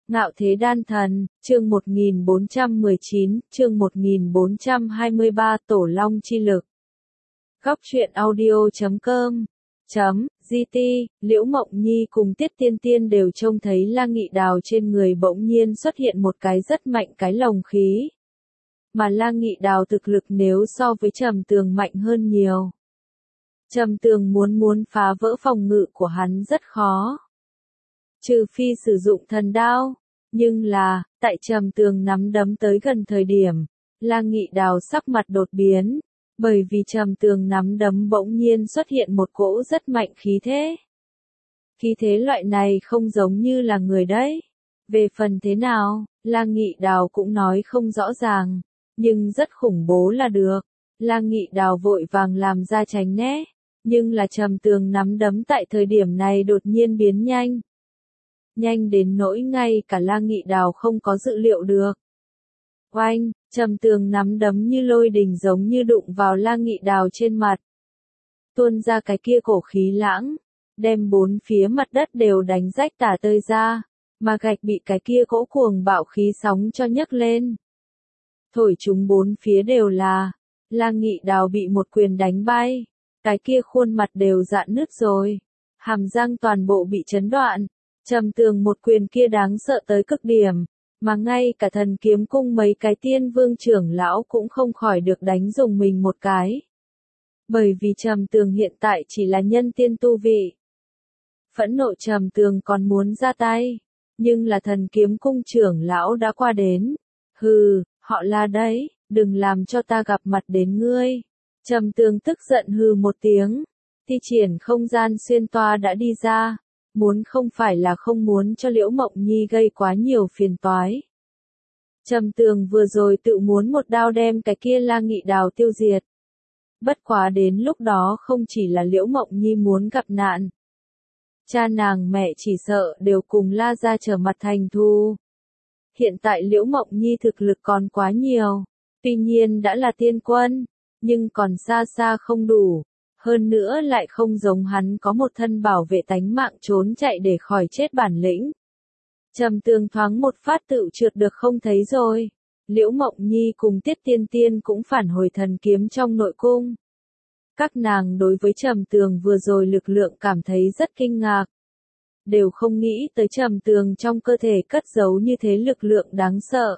Ngạo Thế Đan Thần, chương 1419, chương 1423 Tổ Long Chi Lực. Góc truyện audio.com GT, Liễu Mộng Nhi cùng Tiết Tiên Tiên đều trông thấy La Nghị Đào trên người bỗng nhiên xuất hiện một cái rất mạnh cái lồng khí. Mà La Nghị Đào thực lực nếu so với Trầm Tường mạnh hơn nhiều. Trầm Tường muốn phá vỡ phòng ngự của hắn rất khó. Trừ phi sử dụng thần đao. Nhưng là, tại Trầm Tường nắm đấm tới gần thời điểm, La Nghị Đào sắc mặt đột biến, bởi vì Trầm Tường nắm đấm bỗng nhiên xuất hiện một cỗ rất mạnh khí thế. Khí thế loại này không giống như là người đấy. Về phần thế nào, La Nghị Đào cũng nói không rõ ràng, nhưng rất khủng bố là được. La Nghị Đào vội vàng làm ra tránh né, nhưng là Trầm Tường nắm đấm tại thời điểm này đột nhiên biến nhanh. Nhanh đến nỗi ngay cả La Nghị Đào không có dự liệu được. Oanh, Trầm Tường nắm đấm như lôi đình giống như đụng vào La Nghị Đào trên mặt. Tuôn ra cái kia cổ khí lãng, đem bốn phía mặt đất đều đánh rách tả tơi ra, mà gạch bị cái kia cỗ cuồng bạo khí sóng cho nhấc lên. Thổi chúng bốn phía đều là, La Nghị Đào bị một quyền đánh bay, cái kia khuôn mặt đều rạn nứt rồi, hàm răng toàn bộ bị chấn đoạn. Trầm Tường một quyền kia đáng sợ tới cực điểm, mà ngay cả Thần Kiếm Cung mấy cái Tiên Vương trưởng lão cũng không khỏi được đánh dùng mình một cái. Bởi vì Trầm Tường hiện tại chỉ là nhân tiên tu vị. Phẫn nộ Trầm Tường còn muốn ra tay, nhưng là Thần Kiếm Cung trưởng lão đã qua đến. Hừ, họ là đấy, đừng làm cho ta gặp mặt đến ngươi. Trầm Tường tức giận hừ một tiếng, thi triển không gian xuyên toa đã đi ra. Muốn không phải là không muốn cho Liễu Mộng Nhi gây quá nhiều phiền toái. Trầm Tường vừa rồi tự muốn một đao đem cái kia La Nghị Đào tiêu diệt. Bất quá đến lúc đó không chỉ là Liễu Mộng Nhi muốn gặp nạn. Cha nàng mẹ chỉ sợ đều cùng La gia trở mặt thành thù. Hiện tại Liễu Mộng Nhi thực lực còn quá nhiều. Tuy nhiên đã là tiên quân, nhưng còn xa xa không đủ. Hơn nữa lại không giống hắn có một thân bảo vệ tánh mạng trốn chạy để khỏi chết bản lĩnh. Trầm Tường thoáng một phát tự trượt được không thấy rồi. Liễu Mộng Nhi cùng Tiết Tiên Tiên cũng phản hồi thần kiếm trong nội cung. Các nàng đối với Trầm Tường vừa rồi lực lượng cảm thấy rất kinh ngạc. Đều không nghĩ tới Trầm Tường trong cơ thể cất giấu như thế lực lượng đáng sợ.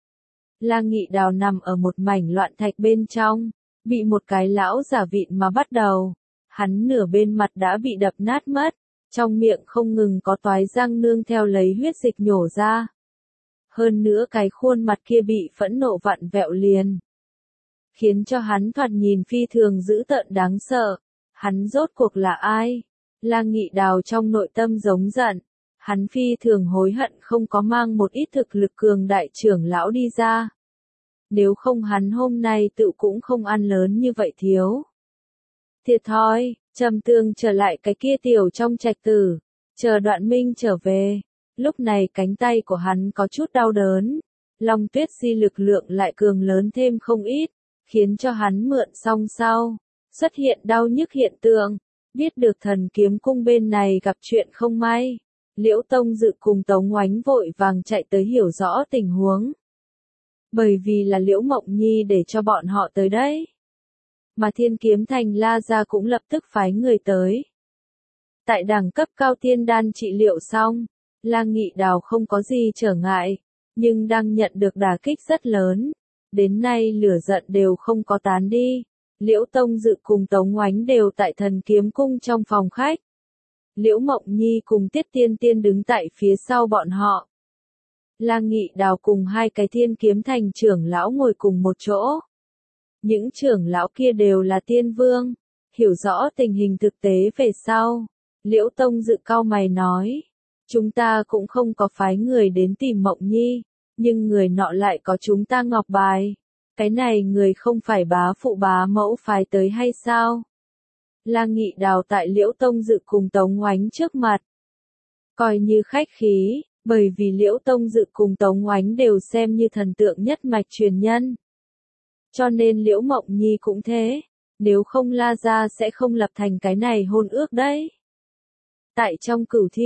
La Nghị Đào nằm ở một mảnh loạn thạch bên trong. Bị một cái lão giả vịn mà bắt đầu. Hắn nửa bên mặt đã bị đập nát mất. Trong miệng không ngừng có toái răng nương theo lấy huyết dịch nhổ ra. Hơn nữa cái khuôn mặt kia bị phẫn nộ vặn vẹo liền. Khiến cho hắn thoạt nhìn phi thường dữ tợn đáng sợ. Hắn rốt cuộc là ai? La Nghị Đào trong nội tâm giống giận. Hắn phi thường hối hận không có mang một ít thực lực cường đại trưởng lão đi ra. Nếu không hắn hôm nay tự cũng không ăn lớn như vậy thiếu. Thiệt thòi, Trầm Tường trở lại cái kia tiểu trong trạch tử, chờ Đoạn Minh trở về. Lúc này cánh tay của hắn có chút đau đớn. Long Tuyết Di lực lượng lại cường lớn thêm không ít, khiến cho hắn mượn xong sau. Xuất hiện đau nhức hiện tượng, biết được Thần Kiếm Cung bên này gặp chuyện không may. Liễu Tông Dự cùng Tống Oánh vội vàng chạy tới hiểu rõ tình huống. Bởi vì là Liễu Mộng Nhi để cho bọn họ tới đấy. Mà Thiên Kiếm Thành La gia cũng lập tức phái người tới. Tại đẳng cấp cao tiên đan trị liệu xong, La Nghị Đào không có gì trở ngại, nhưng đang nhận được đả kích rất lớn. Đến nay lửa giận đều không có tán đi. Liễu Tông Dự cùng Tống Oánh đều tại Thần Kiếm Cung trong phòng khách. Liễu Mộng Nhi cùng Tiết Tiên Tiên đứng tại phía sau bọn họ. La Nghị Đào cùng hai cái Thiên Kiếm Thành trưởng lão ngồi cùng một chỗ. Những trưởng lão kia đều là tiên vương, hiểu rõ tình hình thực tế về sau. Liễu Tông Dự cau mày nói, chúng ta cũng không có phái người đến tìm Mộng Nhi, nhưng người nọ lại có chúng ta ngọc bài. Cái này người không phải bá phụ bá mẫu phái tới hay sao? La Nghị Đào tại Liễu Tông Dự cùng Tống Oánh trước mặt. Coi như khách khí. Bởi vì Liễu Tông Dự cùng Tống Oánh đều xem như thần tượng nhất mạch truyền nhân. Cho nên Liễu Mộng Nhi cũng thế, nếu không La gia sẽ không lập thành cái này hôn ước đấy. Tại trong Cửu Thiên,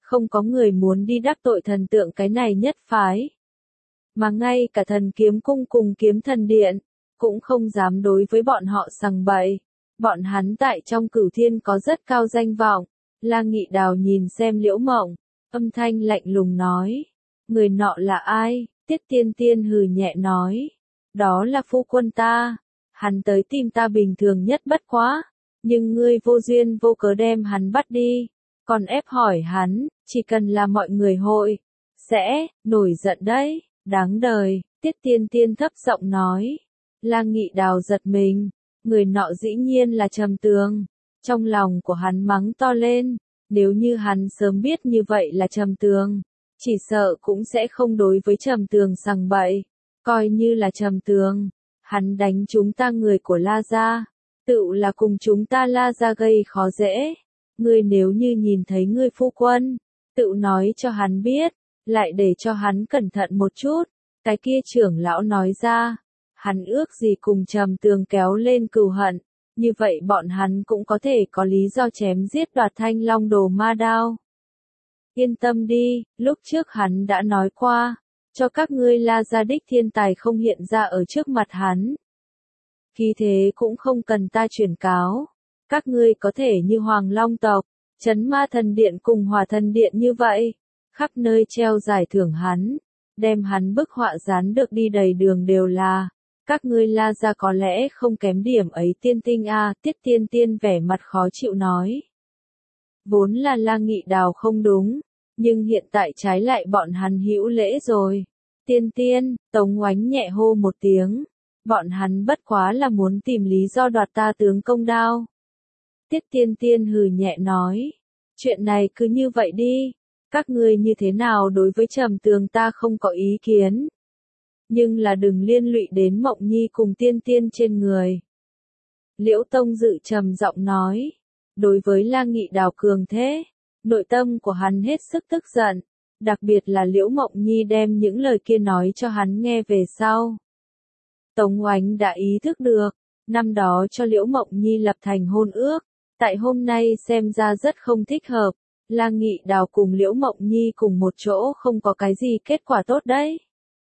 Không có người muốn đi đắc tội thần tượng cái này nhất phái. Mà ngay cả thần kiếm cung cùng kiếm thần điện, cũng không dám đối với bọn họ sằng bậy. Bọn hắn tại trong Cửu Thiên có rất cao danh vọng. La Nghị Đào nhìn xem Liễu Mộng, âm thanh lạnh lùng nói. Người nọ là ai? Tiết Tiên Tiên hừ nhẹ nói. Đó là phu quân ta. Hắn tới tìm ta bình thường nhất bất quá. Nhưng ngươi vô duyên vô cớ đem hắn bắt đi. Còn ép hỏi hắn, chỉ cần là mọi người hội. Sẽ, nổi giận đấy. Đáng đời, Tiết Tiên Tiên thấp giọng nói. La Nghị Đào giật mình. Người nọ dĩ nhiên là Trầm Tường. Trong lòng của hắn mắng to lên. Nếu như hắn sớm biết như vậy là Trầm Tường, chỉ sợ cũng sẽ không đối với Trầm Tường sằng bậy. Coi như là Trầm Tường, hắn đánh chúng ta người của La Gia, tự là cùng chúng ta La Gia gây khó dễ. Ngươi nếu như nhìn thấy ngươi phu quân, tự nói cho hắn biết, lại để cho hắn cẩn thận một chút. Cái kia trưởng lão nói ra, hắn ước gì cùng Trầm Tường kéo lên cừu hận. Như vậy bọn hắn cũng có thể có lý do chém giết đoạt Thanh Long Đồ Ma Đao. Yên tâm đi, lúc trước hắn đã nói qua, cho các ngươi La Gia đích thiên tài không hiện ra ở trước mặt hắn. Khi thế cũng không cần ta chuyển cáo, các ngươi có thể như Hoàng Long tộc, Trấn Ma Thần Điện cùng Hỏa Thần Điện như vậy, khắp nơi treo giải thưởng hắn, đem hắn bức họa dán được đi đầy đường đều là. Các ngươi La Gia có lẽ không kém điểm ấy tiên tinh a, Tiết Tiên Tiên vẻ mặt khó chịu nói. Vốn là La Nghị Đào không đúng, nhưng hiện tại trái lại bọn hắn hữu lễ rồi. Tiên Tiên, Tống Oánh nhẹ hô một tiếng, bọn hắn bất quá là muốn tìm lý do đoạt ta tướng công đao. Tiết Tiên Tiên hừ nhẹ nói, chuyện này cứ như vậy đi, các ngươi như thế nào đối với Trầm Tường ta không có ý kiến. Nhưng là đừng liên lụy đến Mộng Nhi cùng Tiên Tiên trên người. Liễu Tông Dự trầm giọng nói, đối với La Nghị Đào cường thế, nội tâm của hắn hết sức tức giận, đặc biệt là Liễu Mộng Nhi đem những lời kia nói cho hắn nghe về sau. Tống Oánh đã ý thức được, năm đó cho Liễu Mộng Nhi lập thành hôn ước, tại hôm nay xem ra rất không thích hợp, La Nghị Đào cùng Liễu Mộng Nhi cùng một chỗ không có cái gì kết quả tốt đấy.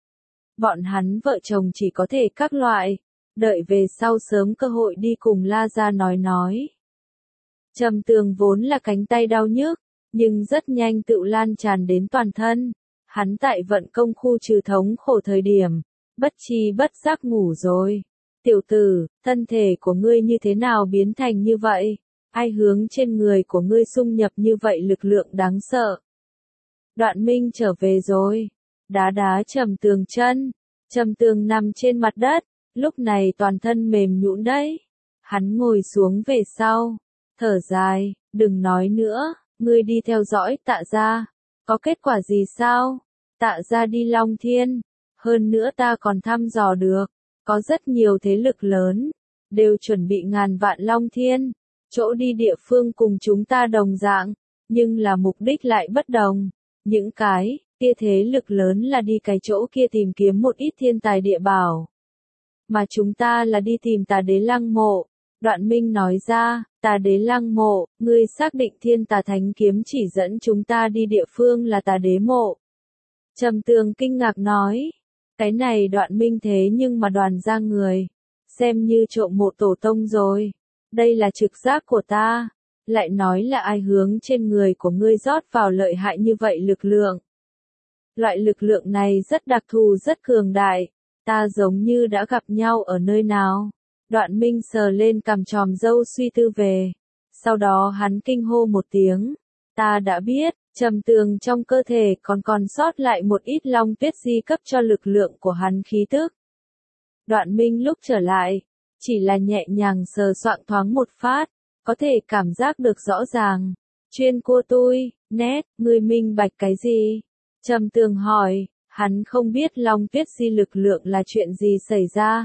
Bọn hắn vợ chồng chỉ có thể các loại, đợi về sau sớm cơ hội đi cùng La Gia nói. Trầm Tường vốn là cánh tay đau nhức, nhưng rất nhanh tự lan tràn đến toàn thân. Hắn tại vận công khu trừ thống khổ thời điểm, bất chi bất giác ngủ rồi. Tiểu tử, thân thể của ngươi như thế nào biến thành như vậy? Ai hướng trên người của ngươi xung nhập như vậy lực lượng đáng sợ? Đoạn Minh trở về rồi. Đá Trầm Tường chân. Trầm Tường nằm trên mặt đất, lúc này toàn thân mềm nhũn đấy. Hắn ngồi xuống về sau, thở dài, đừng nói nữa, ngươi đi theo dõi Tạ Gia, có kết quả gì sao? Tạ Gia đi Long Thiên, hơn nữa ta còn thăm dò được, có rất nhiều thế lực lớn, đều chuẩn bị ngàn vạn Long Thiên, chỗ đi địa phương cùng chúng ta đồng dạng, nhưng là mục đích lại bất đồng. Những cái kia thế lực lớn là đi cái chỗ kia tìm kiếm một ít thiên tài địa bảo. Mà chúng ta là đi tìm Tà Đế Lăng Mộ. Đoạn Minh nói ra, Tà Đế Lăng Mộ, ngươi xác định Thiên Tà Thánh Kiếm chỉ dẫn chúng ta đi địa phương là Tà Đế Mộ. Trầm Tường kinh ngạc nói, cái này Đoạn Minh thế nhưng mà đoàn ra người, xem như trộm mộ tổ tông rồi. Đây là trực giác của ta, lại nói là ai hướng trên người của ngươi rót vào lợi hại như vậy lực lượng. Loại lực lượng này rất đặc thù rất cường đại, ta giống như đã gặp nhau ở nơi nào. Đoạn Minh sờ lên cằm tròm râu suy tư về, sau đó hắn kinh hô một tiếng, ta đã biết, Trầm Tường trong cơ thể còn sót lại một ít long tuyết di cấp cho lực lượng của hắn khí tức. Đoạn Minh lúc trở lại, chỉ là nhẹ nhàng sờ soạng thoáng một phát, có thể cảm giác được rõ ràng. Chuyên cua tôi, nét, ngươi minh bạch cái gì? Trầm Tường hỏi, hắn không biết long tuyết di lực lượng là chuyện gì xảy ra.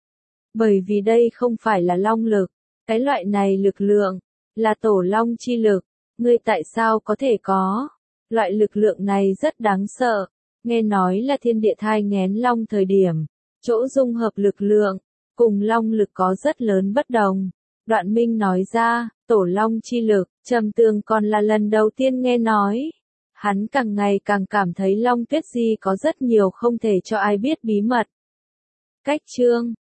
Bởi vì đây không phải là long lực, cái loại này lực lượng, là tổ long chi lực, ngươi tại sao có thể có? Loại lực lượng này rất đáng sợ, nghe nói là thiên địa thai nghén long thời điểm, chỗ dung hợp lực lượng, cùng long lực có rất lớn bất đồng. Đoạn Minh nói ra, tổ long chi lực, Trầm Tường còn là lần đầu tiên nghe nói. hắn càng ngày càng cảm thấy Long Tuyết Di có rất nhiều không thể cho ai biết bí mật. Cách chương